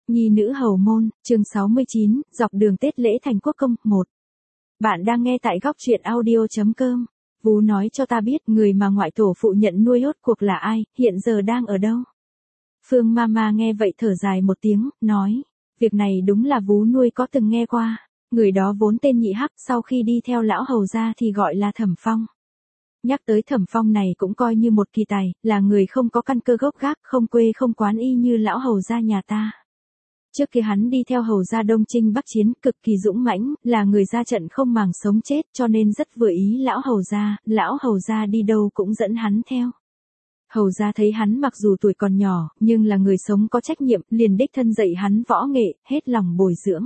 Nhi nữ hầu môn, chương 69, dọc đường Tết lễ thành quốc công, 1. Bạn đang nghe tại góc truyện audio.com. Vú nói cho ta biết người mà ngoại tổ phụ nhận nuôi rốt cuộc là ai, hiện giờ đang ở đâu. Phương Mama nghe vậy thở dài một tiếng, nói, việc này đúng là vú nuôi có từng nghe qua. Người đó vốn tên Nhị Hắc, sau khi đi theo lão hầu ra thì gọi là Thẩm Phong. Nhắc tới Thẩm Phong này cũng coi như một kỳ tài, là người không có căn cơ gốc gác, không quê không quán y như lão hầu gia nhà ta. Trước kia hắn đi theo hầu gia Đông Chinh Bắc chiến, cực kỳ dũng mãnh, là người ra trận không màng sống chết, cho nên rất vừa ý lão hầu gia đi đâu cũng dẫn hắn theo. Hầu gia thấy hắn mặc dù tuổi còn nhỏ, nhưng là người sống có trách nhiệm, liền đích thân dạy hắn võ nghệ, hết lòng bồi dưỡng.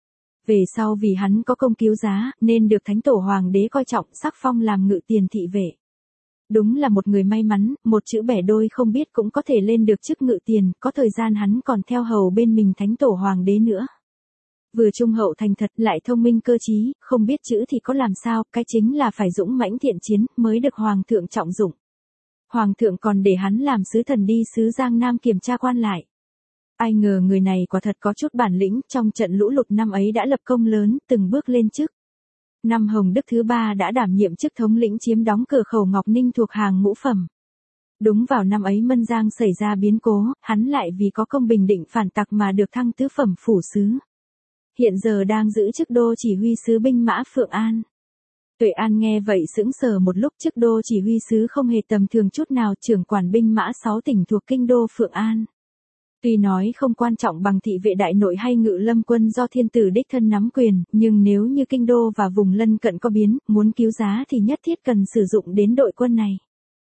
Về sau vì hắn có công cứu giá, nên được Thánh Tổ Hoàng đế coi trọng, sắc phong làm ngự tiền thị vệ. Đúng là một người may mắn, một chữ bẻ đôi không biết cũng có thể lên được chức ngự tiền, có thời gian hắn còn theo hầu bên mình Thánh Tổ Hoàng đế nữa. Vừa trung hậu thành thật lại thông minh cơ trí, không biết chữ thì có làm sao, cái chính là phải dũng mãnh thiện chiến, mới được Hoàng thượng trọng dụng. Hoàng thượng còn để hắn làm sứ thần đi sứ Giang Nam kiểm tra quan lại. Ai ngờ người này quả thật có chút bản lĩnh, trong trận lũ lụt năm ấy đã lập công lớn, từng bước lên chức. Năm Hồng Đức thứ 3 đã đảm nhiệm chức thống lĩnh chiếm đóng cửa khẩu Ngọc Ninh thuộc hàng ngũ phẩm. Đúng vào năm ấy Mân Giang xảy ra biến cố, hắn lại vì có công bình định phản tặc mà được thăng tứ phẩm phủ sứ. Hiện giờ đang giữ chức đô chỉ huy sứ binh mã Phượng An. Tuệ An nghe vậy sững sờ một lúc, chức đô chỉ huy sứ không hề tầm thường chút nào, trưởng quản binh mã 6 tỉnh thuộc kinh đô Phượng An. Tuy nói không quan trọng bằng thị vệ đại nội hay ngự lâm quân do thiên tử đích thân nắm quyền, nhưng nếu như kinh đô và vùng lân cận có biến, muốn cứu giá thì nhất thiết cần sử dụng đến đội quân này.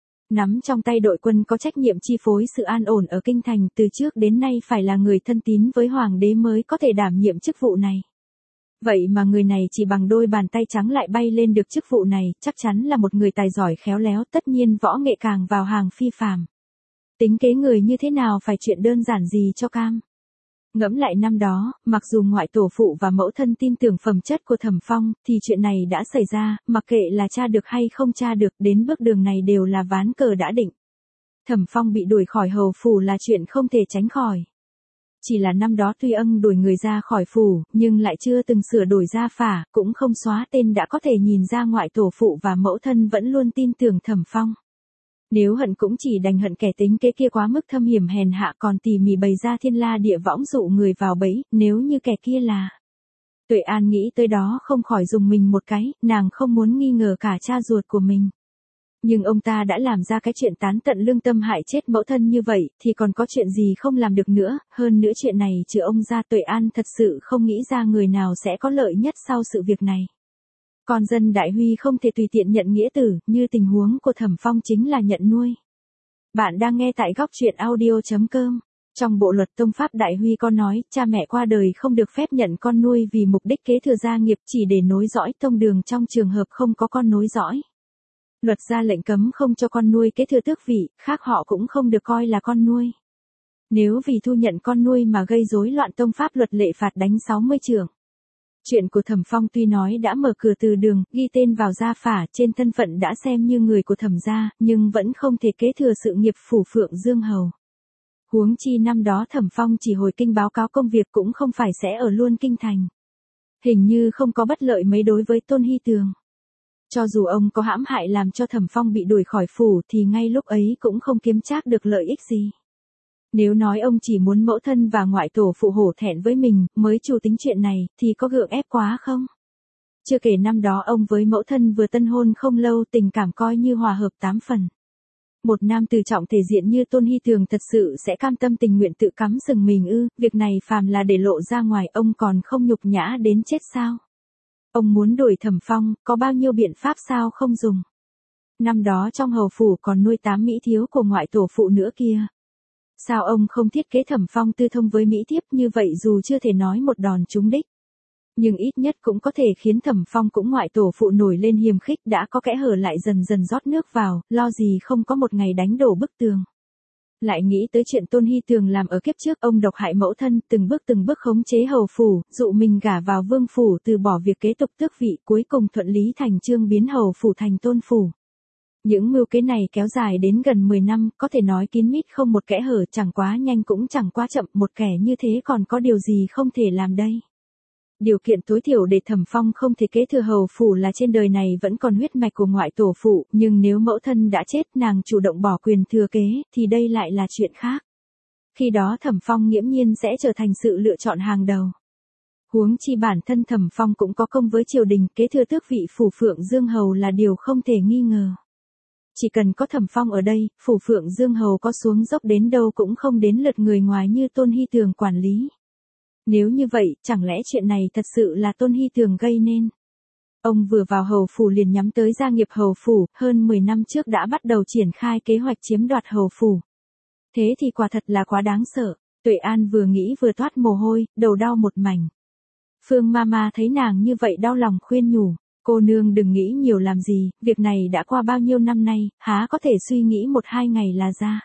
Nắm trong tay đội quân có trách nhiệm chi phối sự an ổn ở kinh thành, từ trước đến nay phải là người thân tín với hoàng đế mới có thể đảm nhiệm chức vụ này. Vậy mà người này chỉ bằng đôi bàn tay trắng lại bay lên được chức vụ này, chắc chắn là một người tài giỏi khéo léo, tất nhiên võ nghệ càng vào hàng phi phàm. Tính kế người như thế nào phải chuyện đơn giản gì cho cam. Ngẫm lại năm đó, mặc dù ngoại tổ phụ và mẫu thân tin tưởng phẩm chất của Thẩm Phong, thì chuyện này đã xảy ra, mặc kệ là tra được hay không tra được, đến bước đường này đều là ván cờ đã định. Thẩm Phong bị đuổi khỏi hầu phủ là chuyện không thể tránh khỏi. Chỉ là năm đó tuy đuổi người ra khỏi phủ, nhưng lại chưa từng sửa đổi gia phả, cũng không xóa tên, đã có thể nhìn ra ngoại tổ phụ và mẫu thân vẫn luôn tin tưởng Thẩm Phong. Nếu hận cũng chỉ đành hận kẻ tính kế kia quá mức thâm hiểm hèn hạ, còn tỉ mỉ bày ra thiên la địa võng dụ người vào bẫy, nếu như kẻ kia là. Tuệ An nghĩ tới đó không khỏi dùng mình một cái, nàng không muốn nghi ngờ cả cha ruột của mình. Nhưng ông ta đã làm ra cái chuyện tán tận lương tâm hại chết mẫu thân như vậy, thì còn có chuyện gì không làm được nữa, hơn nữa chuyện này trừ ông ra Tuệ An thật sự không nghĩ ra người nào sẽ có lợi nhất sau sự việc này. Con dân Đại Huy không thể tùy tiện nhận nghĩa tử, như tình huống của Thẩm Phong chính là nhận nuôi. Bạn đang nghe tại góc truyện audio.com. Trong bộ luật tông pháp Đại Huy có nói, cha mẹ qua đời không được phép nhận con nuôi vì mục đích kế thừa gia nghiệp, chỉ để nối dõi tông đường trong trường hợp không có con nối dõi. Luật ra lệnh cấm không cho con nuôi kế thừa tước vị, khác họ cũng không được coi là con nuôi. Nếu vì thu nhận con nuôi mà gây rối loạn tông pháp, luật lệ phạt đánh 60 trượng. Chuyện của Thẩm Phong tuy nói đã mở cửa từ đường, ghi tên vào gia phả, trên thân phận đã xem như người của Thẩm gia, nhưng vẫn không thể kế thừa sự nghiệp phủ Phượng Dương Hầu. Huống chi năm đó Thẩm Phong chỉ hồi kinh báo cáo công việc, cũng không phải sẽ ở luôn kinh thành. Hình như không có bất lợi mấy đối với Tôn Hy Tường. Cho dù ông có hãm hại làm cho Thẩm Phong bị đuổi khỏi phủ thì ngay lúc ấy cũng không kiếm trác được lợi ích gì. Nếu nói ông chỉ muốn mẫu thân và ngoại tổ phụ hổ thẹn với mình, mới chủ tính chuyện này, thì có gượng ép quá không? Chưa kể năm đó ông với mẫu thân vừa tân hôn không lâu, tình cảm coi như hòa hợp 8 phần. Một nam tử trọng thể diện như Tôn Hy Tường thật sự sẽ cam tâm tình nguyện tự cắm sừng mình ư? Việc này phàm là để lộ ra ngoài, ông còn không nhục nhã đến chết sao? Ông muốn đuổi Thẩm Phong, có bao nhiêu biện pháp sao không dùng? Năm đó trong hầu phủ còn nuôi 8 mỹ thiếu của ngoại tổ phụ nữa kia. Sao ông không thiết kế Thẩm Phong tư thông với mỹ thiếp, như vậy dù chưa thể nói một đòn trúng đích, nhưng ít nhất cũng có thể khiến Thẩm Phong cũng ngoại tổ phụ nổi lên hiềm khích, đã có kẽ hở lại dần dần rót nước vào, lo gì không có một ngày đánh đổ bức tường. Lại nghĩ tới chuyện Tôn Hy Tường làm ở kiếp trước, ông độc hại mẫu thân, từng bước khống chế hầu phủ, dụ mình gả vào vương phủ, từ bỏ việc kế tục tước vị, cuối cùng thuận lý thành chương biến hầu phủ thành tôn phủ. Những mưu kế này kéo dài đến gần 10 năm, có thể nói kín mít không một kẽ hở, chẳng quá nhanh cũng chẳng quá chậm, một kẻ như thế còn có điều gì không thể làm đây. Điều kiện tối thiểu để Thẩm Phong không thể kế thừa hầu phủ là trên đời này vẫn còn huyết mạch của ngoại tổ phụ, nhưng nếu mẫu thân đã chết nàng chủ động bỏ quyền thừa kế, thì đây lại là chuyện khác. Khi đó Thẩm Phong nghiễm nhiên sẽ trở thành sự lựa chọn hàng đầu. Huống chi bản thân Thẩm Phong cũng có công với triều đình, kế thừa tước vị phủ Phượng Dương Hầu là điều không thể nghi ngờ. Chỉ cần có Thẩm Phong ở đây, phủ Phượng Dương Hầu có xuống dốc đến đâu cũng không đến lượt người ngoài như Tôn Hy Tường quản lý. Nếu như vậy, chẳng lẽ chuyện này thật sự là Tôn Hy Tường gây nên? Ông vừa vào hầu phủ liền nhắm tới gia nghiệp hầu phủ, hơn 10 năm trước đã bắt đầu triển khai kế hoạch chiếm đoạt hầu phủ. Thế thì quả thật là quá đáng sợ. Tuệ An vừa nghĩ vừa toát mồ hôi, đầu đau một mảnh. Phương Mama thấy nàng như vậy đau lòng khuyên nhủ, cô nương đừng nghĩ nhiều làm gì, việc này đã qua bao nhiêu năm nay, há có thể suy nghĩ 1-2 ngày là ra.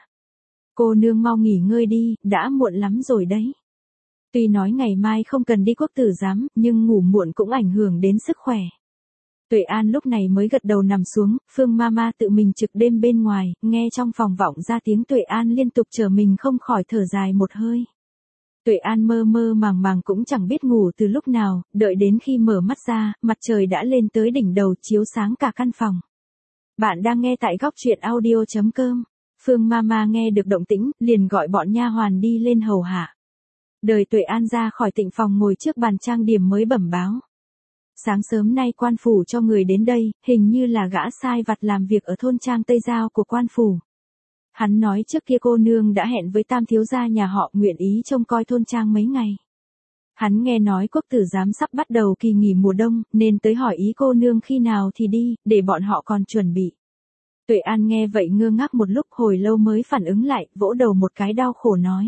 Cô nương mau nghỉ ngơi đi, đã muộn lắm rồi đấy. Tuy nói ngày mai không cần đi quốc tử giám, nhưng ngủ muộn cũng ảnh hưởng đến sức khỏe. Tuệ An lúc này mới gật đầu nằm xuống, Phương Mama tự mình trực đêm bên ngoài, nghe trong phòng vọng ra tiếng Tuệ An liên tục chờ mình không khỏi thở dài một hơi. Tuệ An mơ mơ màng màng cũng chẳng biết ngủ từ lúc nào, đợi đến khi mở mắt ra, mặt trời đã lên tới đỉnh đầu chiếu sáng cả căn phòng. Bạn đang nghe tại góc truyện audio.com. Phương Mama nghe được động tĩnh, liền gọi bọn nha hoàn đi lên hầu hạ. Đời Tuệ An ra khỏi tịnh phòng ngồi trước bàn trang điểm mới bẩm báo. Sáng sớm nay quan phủ cho người đến đây, hình như là gã sai vặt làm việc ở thôn trang Tây Giao của quan phủ. Hắn nói trước kia cô nương đã hẹn với tam thiếu gia nhà họ nguyện ý trông coi thôn trang mấy ngày. Hắn nghe nói quốc tử giám sắp bắt đầu kỳ nghỉ mùa đông, nên tới hỏi ý cô nương khi nào thì đi, để bọn họ còn chuẩn bị. Tuệ An nghe vậy ngơ ngác một lúc hồi lâu mới phản ứng lại, vỗ đầu một cái đau khổ nói.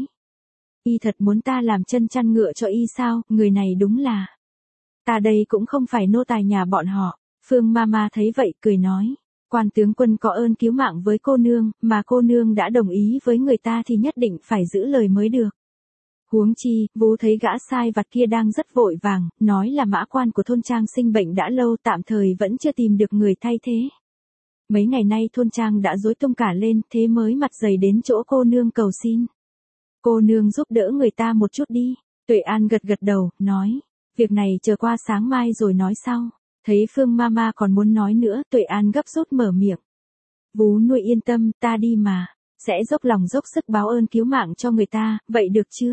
Y thật muốn ta làm chân chăn ngựa cho y sao, người này đúng là. Ta đây cũng không phải nô tài nhà bọn họ. Phương Mama thấy vậy cười nói. Quan tướng quân có ơn cứu mạng với cô nương, mà cô nương đã đồng ý với người ta thì nhất định phải giữ lời mới được. Huống chi, Vú thấy gã sai vặt kia đang rất vội vàng, nói là mã quan của thôn trang sinh bệnh đã lâu tạm thời vẫn chưa tìm được người thay thế. Mấy ngày nay thôn trang đã rối tung cả lên, thế mới mặt dày đến chỗ cô nương cầu xin. Cô nương giúp đỡ người ta một chút đi. Tuệ An gật gật đầu, nói. Việc này chờ qua sáng mai rồi nói sau. Thấy Phương Mama còn muốn nói nữa, Tuệ An gấp rút mở miệng. Vú nuôi yên tâm, ta đi mà. Sẽ dốc lòng dốc sức báo ơn cứu mạng cho người ta, vậy được chưa?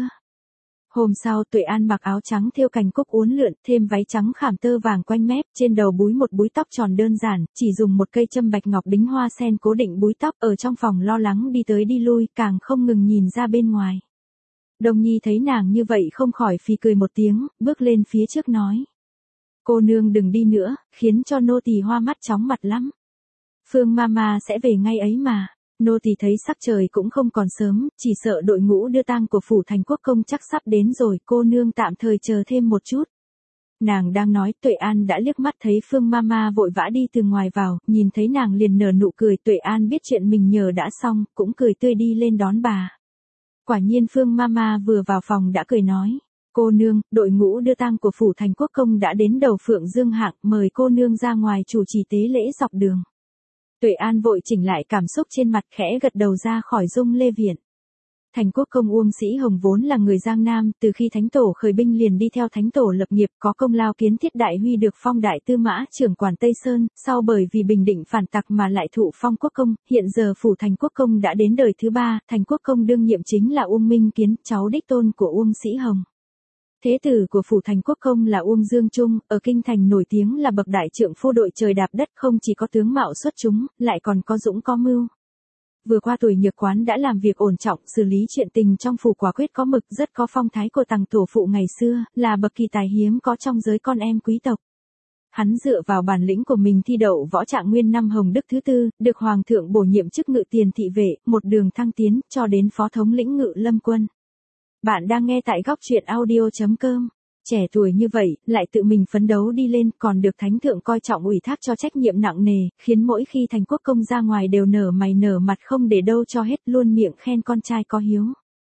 Hôm sau Tuệ An mặc áo trắng thêu cành cúc uốn lượn, thêm váy trắng khảm tơ vàng quanh mép, trên đầu búi một búi tóc tròn đơn giản, chỉ dùng một cây châm bạch ngọc đính hoa sen cố định búi tóc, ở trong phòng lo lắng đi tới đi lui, càng không ngừng nhìn ra bên ngoài. Đồng Nhi thấy nàng như vậy không khỏi phì cười một tiếng, bước lên phía trước nói. Cô nương đừng đi nữa, khiến cho nô tỳ hoa mắt chóng mặt lắm. Phương Mama sẽ về ngay ấy mà. Nô tỳ thấy sắc trời cũng không còn sớm, chỉ sợ đội ngũ đưa tang của phủ Thành Quốc công chắc sắp đến rồi, cô nương tạm thời chờ thêm một chút. Nàng đang nói, Tuệ An đã liếc mắt thấy Phương Mama vội vã đi từ ngoài vào, nhìn thấy nàng liền nở nụ cười, Tuệ An biết chuyện mình nhờ đã xong, cũng cười tươi đi lên đón bà. Quả nhiên Phương Mama vừa vào phòng đã cười nói, cô nương, đội ngũ đưa tang của phủ Thành Quốc công đã đến đầu Phượng Dương hạng, mời cô nương ra ngoài chủ trì tế lễ dọc đường. Tuệ An vội chỉnh lại cảm xúc trên mặt, khẽ gật đầu ra khỏi dung lê viện. Thành Quốc công Uông Sĩ Hồng vốn là người Giang Nam, từ khi Thánh Tổ khởi binh liền đi theo Thánh Tổ lập nghiệp, có công lao kiến thiết đại huy, được phong đại tư mã trưởng quản Tây Sơn, sau bởi vì bình định phản tặc mà lại thụ phong quốc công, hiện giờ phủ Thành Quốc công đã đến đời thứ 3, Thành Quốc công đương nhiệm chính là Uông Minh Kiến, cháu đích tôn của Uông Sĩ Hồng. Thế tử của phủ Thành Quốc công là Uông Dương Trung, ở kinh thành nổi tiếng là bậc đại trượng phu đội trời đạp đất, không chỉ có tướng mạo xuất chúng, lại còn có dũng có mưu. Vừa qua tuổi nhược quán đã làm việc ổn trọng, xử lý chuyện tình trong phủ quả quyết có mực, rất có phong thái của tằng tổ phụ ngày xưa, là bậc kỳ tài hiếm có trong giới con em quý tộc. Hắn dựa vào bản lĩnh của mình thi đậu võ trạng nguyên năm Hồng Đức thứ 4, được hoàng thượng bổ nhiệm chức ngự tiền thị vệ, một đường thăng tiến, cho đến phó thống lĩnh ngự lâm quân. Bạn đang nghe tại góc truyện audio.com. Trẻ tuổi như vậy, lại tự mình phấn đấu đi lên, còn được thánh thượng coi trọng ủy thác cho trách nhiệm nặng nề, khiến mỗi khi Thành Quốc công ra ngoài đều nở mày nở mặt không để đâu cho hết, luôn miệng khen con trai có hiếu.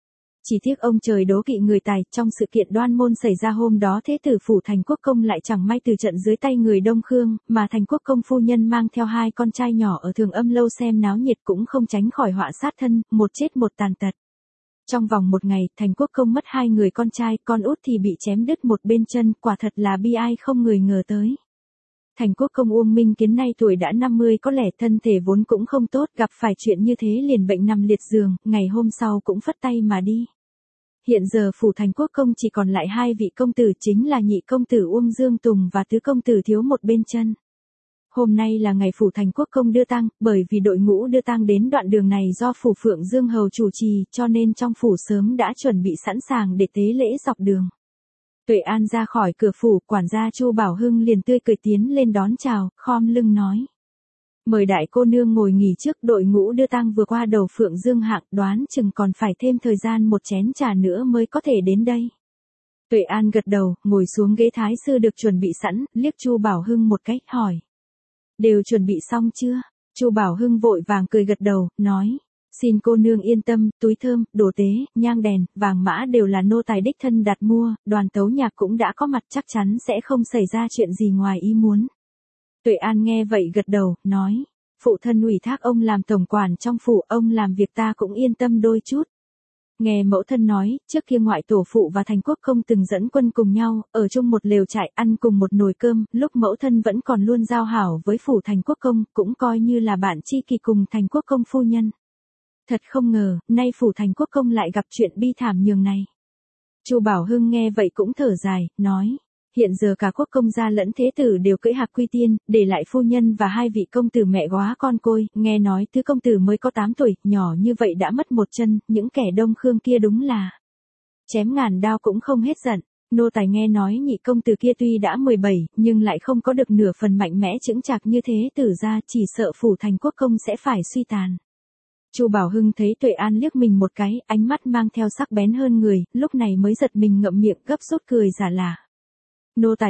Chỉ tiếc ông trời đố kỵ người tài, trong sự kiện đoan môn xảy ra hôm đó thế tử phủ Thành Quốc Công lại chẳng may từ trận dưới tay người Đông Khương, mà Thành Quốc Công phu nhân mang theo 2 con trai nhỏ ở Thường Âm lâu xem náo nhiệt cũng không tránh khỏi họa sát thân, một chết một tàn tật. Trong vòng 1 ngày, Thành Quốc Công mất 2 người con trai, con út thì bị chém đứt một bên chân, quả thật là bi ai không người ngờ tới. Thành Quốc Công Uông Minh Kiến nay tuổi đã 50 có lẽ thân thể vốn cũng không tốt, gặp phải chuyện như thế liền bệnh nằm liệt giường, ngày hôm sau cũng phất tay mà đi. Hiện giờ phủ Thành Quốc Công chỉ còn lại 2 vị công tử, chính là nhị công tử Uông Dương Tùng và tứ công tử thiếu một bên chân. Hôm nay là ngày phủ Thành Quốc Công đưa tang, bởi vì đội ngũ đưa tang đến đoạn đường này do phủ Phượng Dương Hầu chủ trì, cho nên trong phủ sớm đã chuẩn bị sẵn sàng để tế lễ dọc đường. Tuệ An ra khỏi cửa phủ, quản gia Chu Bảo Hưng liền tươi cười tiến lên đón chào, khom lưng nói: "Mời đại cô nương ngồi nghỉ trước, đội ngũ đưa tang vừa qua đầu Phượng Dương hạng, đoán chừng còn phải thêm thời gian một chén trà nữa mới có thể đến đây." Tuệ An gật đầu, ngồi xuống ghế thái sư được chuẩn bị sẵn, liếc Chu Bảo Hưng một cách hỏi: "Đều chuẩn bị xong chưa?" Chu Bảo Hưng vội vàng cười gật đầu, nói: "Xin cô nương yên tâm, túi thơm, đồ tế, nhang đèn, vàng mã đều là nô tài đích thân đặt mua, đoàn tấu nhạc cũng đã có mặt, chắc chắn sẽ không xảy ra chuyện gì ngoài ý muốn." Tuệ An nghe vậy gật đầu, nói: "Phụ thân ủy thác ông làm tổng quản trong phủ, ông làm việc ta cũng yên tâm đôi chút." Nghe mẫu thân nói, trước kia ngoại tổ phụ và Thành Quốc Công từng dẫn quân cùng nhau, ở chung một lều trại, ăn cùng một nồi cơm, lúc mẫu thân vẫn còn luôn giao hảo với phủ Thành Quốc Công, cũng coi như là bạn tri kỷ cùng Thành Quốc Công phu nhân. Thật không ngờ, nay phủ Thành Quốc Công lại gặp chuyện bi thảm nhường này. Chu Bảo Hưng nghe vậy cũng thở dài, nói: "Hiện giờ cả quốc công gia lẫn thế tử đều cưỡi hạc quy tiên, để lại phu nhân và 2 vị công tử mẹ góa con côi, nghe nói tứ công tử mới có 8 tuổi, nhỏ như vậy đã mất một chân, những kẻ Đông Khương kia đúng là chém ngàn đao cũng không hết giận. Nô tài nghe nói nhị công tử kia tuy đã 17, nhưng lại không có được nửa phần mạnh mẽ chững chạc như thế tử ra, chỉ sợ phủ Thành Quốc Công sẽ phải suy tàn." Chu Bảo Hưng thấy Tuệ An liếc mình một cái, ánh mắt mang theo sắc bén hơn người, lúc này mới giật mình ngậm miệng gấp rút cười giả lả: "Nô tài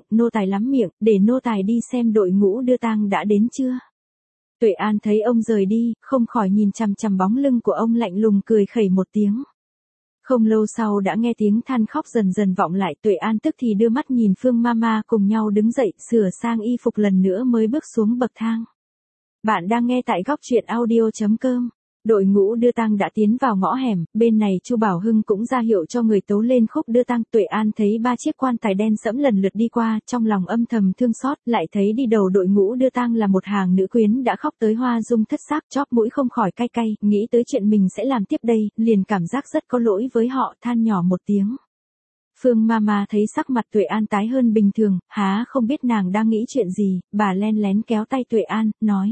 lắm miệng, để nô tài đi xem đội ngũ đưa tang đã đến chưa." Tuệ An thấy ông rời đi, không khỏi nhìn chằm chằm bóng lưng của ông lạnh lùng cười khẩy một tiếng. Không lâu sau đã nghe tiếng than khóc dần dần vọng lại, Tuệ An tức thì đưa mắt nhìn Phương Mama cùng nhau đứng dậy, sửa sang y phục lần nữa mới bước xuống bậc thang. Bạn đang nghe tại góc truyện audio.com. Đội ngũ đưa tang đã tiến vào ngõ hẻm, bên này Chu Bảo Hưng cũng ra hiệu cho người tấu lên khúc đưa tang. Tuệ An thấy 3 chiếc quan tài đen sẫm lần lượt đi qua, trong lòng âm thầm thương xót, lại thấy đi đầu đội ngũ đưa tang là một hàng nữ quyến đã khóc tới hoa dung thất xác, chóp mũi không khỏi cay cay, nghĩ tới chuyện mình sẽ làm tiếp đây, liền cảm giác rất có lỗi với họ, than nhỏ một tiếng. Phương Mama thấy sắc mặt Tuệ An tái hơn bình thường, há không biết nàng đang nghĩ chuyện gì, bà len lén kéo tay Tuệ An, nói: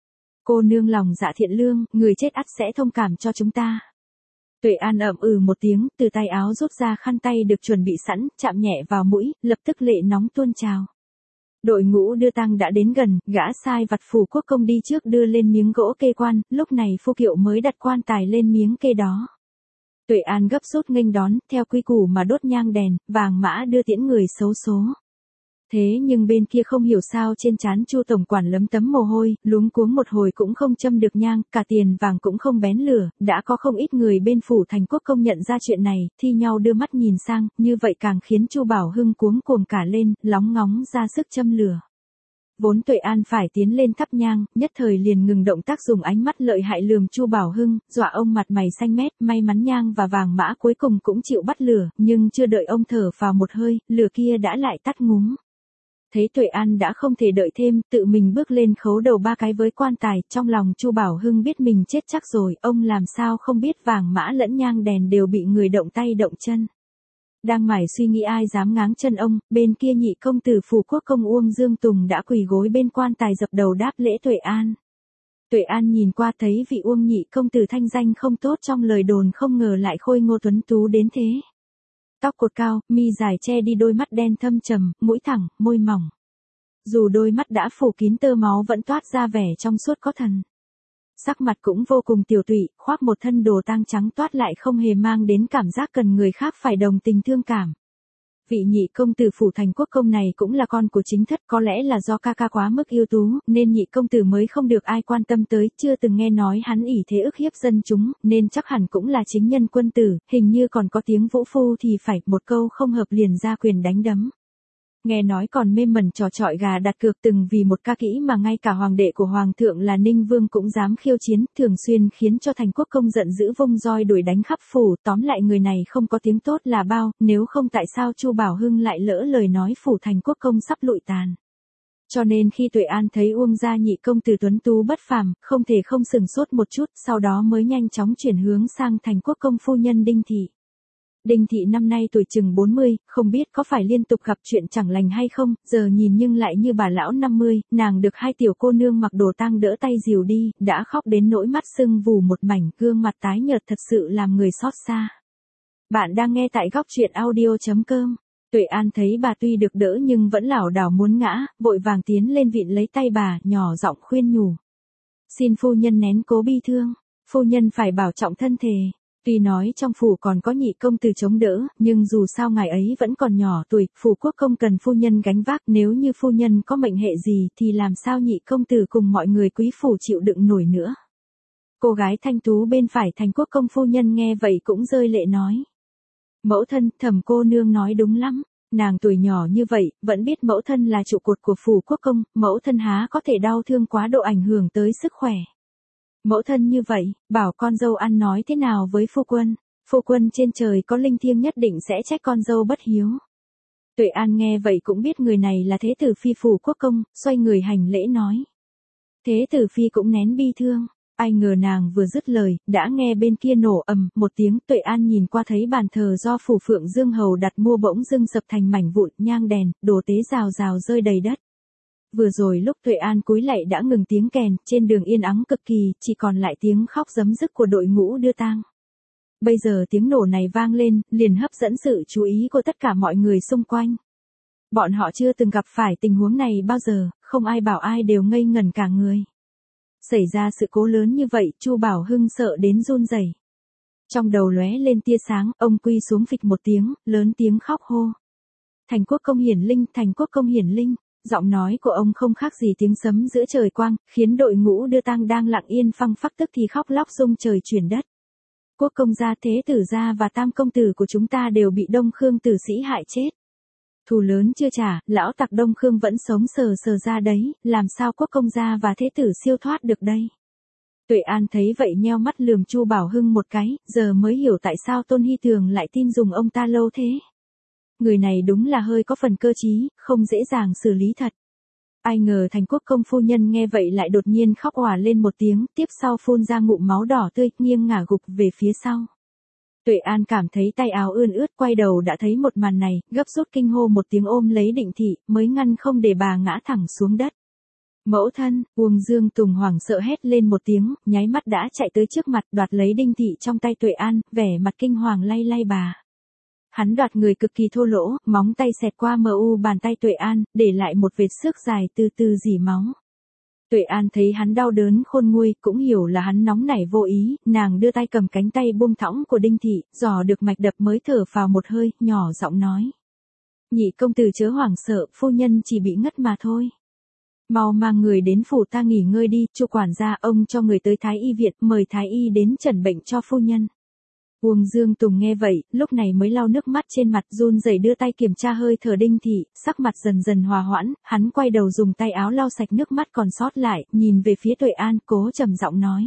"Cô nương lòng dạ thiện lương, người chết ắt sẽ thông cảm cho chúng ta." Tuệ An ậm ừ một tiếng, từ tay áo rút ra khăn tay được chuẩn bị sẵn, chạm nhẹ vào mũi, lập tức lệ nóng tuôn trào. Đội ngũ đưa tang đã đến gần, gã sai vặt phủ quốc công đi trước đưa lên miếng gỗ kê quan, lúc này phu kiệu mới đặt quan tài lên miếng kê đó. Tuệ An gấp rút nghênh đón, theo quy củ mà đốt nhang đèn, vàng mã đưa tiễn người xấu số. Thế nhưng bên kia không hiểu sao trên trán Chu tổng quản lấm tấm mồ hôi, luống cuống một hồi cũng không châm được nhang, cả tiền vàng cũng không bén lửa, đã có không ít người bên phủ Thành Quốc Công nhận ra chuyện này, thi nhau đưa mắt nhìn sang, như vậy càng khiến Chu Bảo Hưng cuống cuồng cả lên, lóng ngóng ra sức châm lửa. Vốn Tuệ An phải tiến lên thắp nhang, nhất thời liền ngừng động tác, dùng ánh mắt lợi hại lườm Chu Bảo Hưng, dọa ông mặt mày xanh mét. May mắn nhang và vàng mã cuối cùng cũng chịu bắt lửa, nhưng chưa đợi ông thở vào một hơi, lửa kia đã lại tắt ngúm. Thấy Tuệ An đã không thể đợi thêm, tự mình bước lên khấu đầu 3 cái với quan tài, trong lòng Chu Bảo Hưng biết mình chết chắc rồi, ông làm sao không biết vàng mã lẫn nhang đèn đều bị người động tay động chân. Đang mải suy nghĩ ai dám ngáng chân ông, bên kia nhị công tử phủ quốc công Uông Dương Tùng đã quỳ gối bên quan tài dập đầu đáp lễ Tuệ An. Tuệ An nhìn qua thấy vị Uông nhị công tử thanh danh không tốt trong lời đồn, không ngờ lại khôi ngô tuấn tú đến thế. Tóc cột cao, mi dài che đi đôi mắt đen thâm trầm, mũi thẳng, môi mỏng. Dù đôi mắt đã phủ kín tơ máu vẫn toát ra vẻ trong suốt có thần. Sắc mặt cũng vô cùng tiểu tụy, khoác một thân đồ tang trắng toát lại không hề mang đến cảm giác cần người khác phải đồng tình thương cảm. Vị nhị công tử phủ thành quốc công này cũng là con của chính thất, có lẽ là do ca ca quá mức ưu tú, nên nhị công tử mới không được ai quan tâm tới, chưa từng nghe nói hắn ỷ thế ức hiếp dân chúng, nên chắc hẳn cũng là chính nhân quân tử, hình như còn có tiếng vũ phu thì phải, một câu không hợp liền ra quyền đánh đấm. Nghe nói còn mê mẩn trò chọi gà đặt cược, từng vì một ca kỹ mà ngay cả hoàng đệ của hoàng thượng là Ninh Vương cũng dám khiêu chiến, thường xuyên khiến cho thành quốc công giận dữ vung roi đuổi đánh khắp phủ, tóm lại người này không có tiếng tốt là bao, nếu không tại sao Chu Bảo Hưng lại lỡ lời nói phủ thành quốc công sắp lụi tàn. Cho nên khi Tuệ An thấy Uông gia nhị công tử tuấn tú bất phàm, không thể không sừng sốt một chút, sau đó mới nhanh chóng chuyển hướng sang thành quốc công phu nhân Đinh Thị. Đinh Thị năm nay tuổi chừng 40, không biết có phải liên tục gặp chuyện chẳng lành hay không, giờ nhìn nhưng lại như bà lão 50, nàng được hai tiểu cô nương mặc đồ tang đỡ tay dìu đi, đã khóc đến nỗi mắt sưng vù một mảnh, gương mặt tái nhợt thật sự làm người xót xa. Bạn đang nghe tại góc truyện audio.com. Tuệ An thấy bà tuy được đỡ nhưng vẫn lảo đảo muốn ngã, vội vàng tiến lên vịn lấy tay bà, nhỏ giọng khuyên nhủ. Xin phu nhân nén cố bi thương, phu nhân phải bảo trọng thân thể. Tuy nói trong phủ còn có nhị công tử chống đỡ, nhưng dù sao ngài ấy vẫn còn nhỏ tuổi, phủ quốc công cần phu nhân gánh vác, nếu như phu nhân có mệnh hệ gì thì làm sao nhị công tử cùng mọi người quý phủ chịu đựng nổi nữa. Cô gái thanh tú bên phải thành quốc công phu nhân nghe vậy cũng rơi lệ nói. Mẫu thân, Thẩm cô nương nói đúng lắm, nàng tuổi nhỏ như vậy, vẫn biết mẫu thân là trụ cột của phủ quốc công, mẫu thân há có thể đau thương quá độ ảnh hưởng tới sức khỏe. Mẫu thân như vậy, bảo con dâu ăn nói thế nào với phu quân trên trời có linh thiêng nhất định sẽ trách con dâu bất hiếu. Tuệ An nghe vậy cũng biết người này là thế tử phi phủ quốc công, xoay người hành lễ nói. Thế tử phi cũng nén bi thương, ai ngờ nàng vừa dứt lời, đã nghe bên kia nổ ầm một tiếng. Tuệ An nhìn qua thấy bàn thờ do phủ Phượng Dương Hầu đặt mua bỗng dưng sập thành mảnh vụn, nhang đèn, đồ tế rào rào rơi đầy đất. Vừa rồi lúc Tuệ An cúi lạy đã ngừng tiếng kèn, trên đường yên ắng cực kỳ, chỉ còn lại tiếng khóc rấm rứt của đội ngũ đưa tang. Bây giờ tiếng nổ này vang lên, liền hấp dẫn sự chú ý của tất cả mọi người xung quanh. Bọn họ chưa từng gặp phải tình huống này bao giờ, không ai bảo ai đều ngây ngẩn cả người. Xảy ra sự cố lớn như vậy, Chu Bảo Hưng sợ đến run rẩy. Trong đầu lóe lên tia sáng, ông quy xuống phịch một tiếng, lớn tiếng khóc hô. Thành quốc công hiển linh, thành quốc công hiển linh. Giọng nói của ông không khác gì tiếng sấm giữa trời quang, khiến đội ngũ đưa tang đang lặng yên phăng phắc tức thì khóc lóc rung trời chuyển đất. Quốc công gia, thế tử gia và tam công tử của chúng ta đều bị Đông Khương tử sĩ hại chết. Thù lớn chưa trả, lão tặc Đông Khương vẫn sống sờ sờ ra đấy, làm sao quốc công gia và thế tử siêu thoát được đây? Tuệ An thấy vậy nheo mắt lườm Chu Bảo Hưng một cái, giờ mới hiểu tại sao Tôn Hy Tường lại tin dùng ông ta lâu thế. Người này đúng là hơi có phần cơ trí, không dễ dàng xử lý thật. Ai ngờ thành quốc công phu nhân nghe vậy lại đột nhiên khóc òa lên một tiếng, tiếp sau phun ra ngụm máu đỏ tươi, nghiêng ngả gục về phía sau. Tuệ An cảm thấy tay áo ươn ướt, quay đầu đã thấy một màn này, gấp rút kinh hô một tiếng ôm lấy Định Thị, mới ngăn không để bà ngã thẳng xuống đất. Mẫu thân, Uông Dương Tùng hoảng sợ hét lên một tiếng, nháy mắt đã chạy tới trước mặt, đoạt lấy Đinh Thị trong tay Tuệ An, vẻ mặt kinh hoàng lay lay bà. Hắn đoạt người cực kỳ thô lỗ, móng tay xẹt qua bàn tay Tuệ An, để lại một vệt xước dài từ từ rỉ máu. Tuệ An thấy hắn đau đớn khôn nguôi, cũng hiểu là hắn nóng nảy vô ý, nàng đưa tay cầm cánh tay buông thõng của Đinh Thị, dò được mạch đập mới thở phào một hơi, nhỏ giọng nói. Nhị công tử chớ hoảng sợ, phu nhân chỉ bị ngất mà thôi. Mau mang người đến phủ ta nghỉ ngơi đi, Chu quản gia, ông cho người tới Thái y viện, mời Thái y đến chẩn bệnh cho phu nhân. Uông Dương Tùng nghe vậy, lúc này mới lau nước mắt trên mặt, run rẩy đưa tay kiểm tra hơi thở Đinh Thị, sắc mặt dần dần hòa hoãn, hắn quay đầu dùng tay áo lau sạch nước mắt còn sót lại, nhìn về phía Tuệ An, cố trầm giọng nói.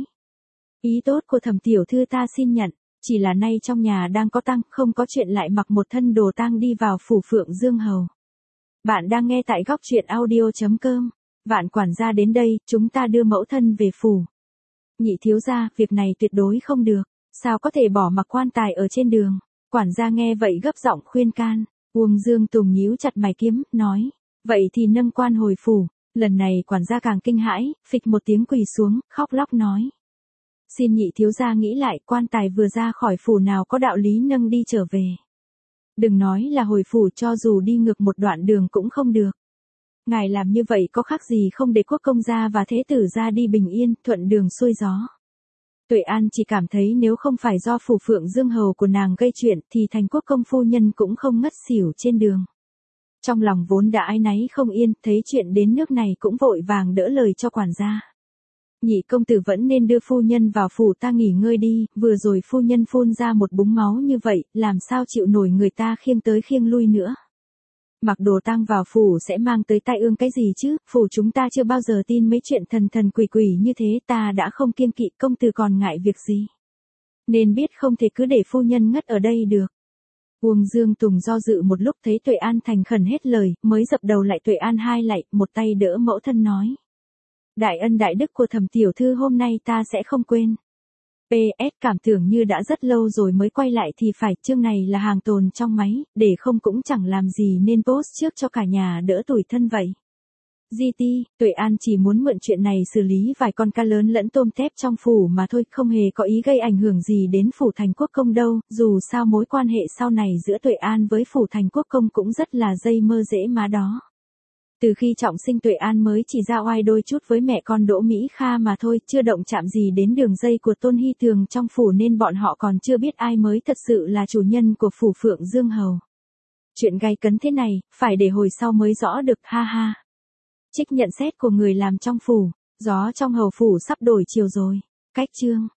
Ý tốt của Thẩm tiểu thư ta xin nhận, chỉ là nay trong nhà đang có tang, không có chuyện lại mặc một thân đồ tang đi vào phủ Phượng Dương Hầu. Bạn đang nghe tại góc truyện audio.com. Vạn quản gia đến đây, chúng ta đưa mẫu thân về phủ. Nhị thiếu gia, việc này tuyệt đối không được. Sao có thể bỏ mặc quan tài ở trên đường? Quản gia nghe vậy gấp giọng khuyên can. Uông Dương Tùng nhíu chặt mày kiếm, nói. Vậy thì nâng quan hồi phủ. Lần này quản gia càng kinh hãi, phịch một tiếng quỳ xuống, khóc lóc nói. Xin nhị thiếu gia nghĩ lại, quan tài vừa ra khỏi phủ nào có đạo lý nâng đi trở về. Đừng nói là hồi phủ, cho dù đi ngược một đoạn đường cũng không được. Ngài làm như vậy có khác gì không để quốc công gia và thế tử gia đi bình yên, thuận đường xuôi gió. Tuệ An chỉ cảm thấy nếu không phải do phủ Phượng Dương Hầu của nàng gây chuyện thì Thành Quốc công phu nhân cũng không ngất xỉu trên đường. Trong lòng vốn đã áy náy không yên, thấy chuyện đến nước này cũng vội vàng đỡ lời cho quản gia. Nhị công tử vẫn nên đưa phu nhân vào phủ ta nghỉ ngơi đi, vừa rồi phu nhân phun ra một búng máu như vậy, làm sao chịu nổi người ta khiêng tới khiêng lui nữa. Mặc đồ tang vào phủ sẽ mang tới tai ương cái gì chứ, phủ chúng ta chưa bao giờ tin mấy chuyện thần thần quỷ quỷ như thế, ta đã không kiêng kỵ, công tử còn ngại việc gì. Nên biết không thể cứ để phu nhân ngất ở đây được. Uông Dương Tùng do dự một lúc thấy Tuệ An thành khẩn hết lời, mới dập đầu lại Tuệ An hai lạy, một tay đỡ mẫu thân nói. Đại ân đại đức của Thẩm tiểu thư hôm nay ta sẽ không quên. PS cảm tưởng như đã rất lâu rồi mới quay lại thì phải, chương này là hàng tồn trong máy, để không cũng chẳng làm gì nên post trước cho cả nhà đỡ tủi thân vậy. GT, Tuệ An chỉ muốn mượn chuyện này xử lý vài con cá lớn lẫn tôm tép trong phủ mà thôi, không hề có ý gây ảnh hưởng gì đến phủ Thành Quốc công đâu, dù sao mối quan hệ sau này giữa Tuệ An với phủ Thành Quốc công cũng rất là dây mơ dễ má đó. Từ khi trọng sinh Tuệ An mới chỉ ra oai đôi chút với mẹ con Đỗ Mỹ Kha mà thôi, chưa động chạm gì đến đường dây của Tôn Hy Thường trong phủ nên bọn họ còn chưa biết ai mới thật sự là chủ nhân của phủ Phượng Dương Hầu. Chuyện gay cấn thế này, phải để hồi sau mới rõ được, ha ha. Trích nhận xét của người làm trong phủ, gió trong hầu phủ sắp đổi chiều rồi. Cách chương.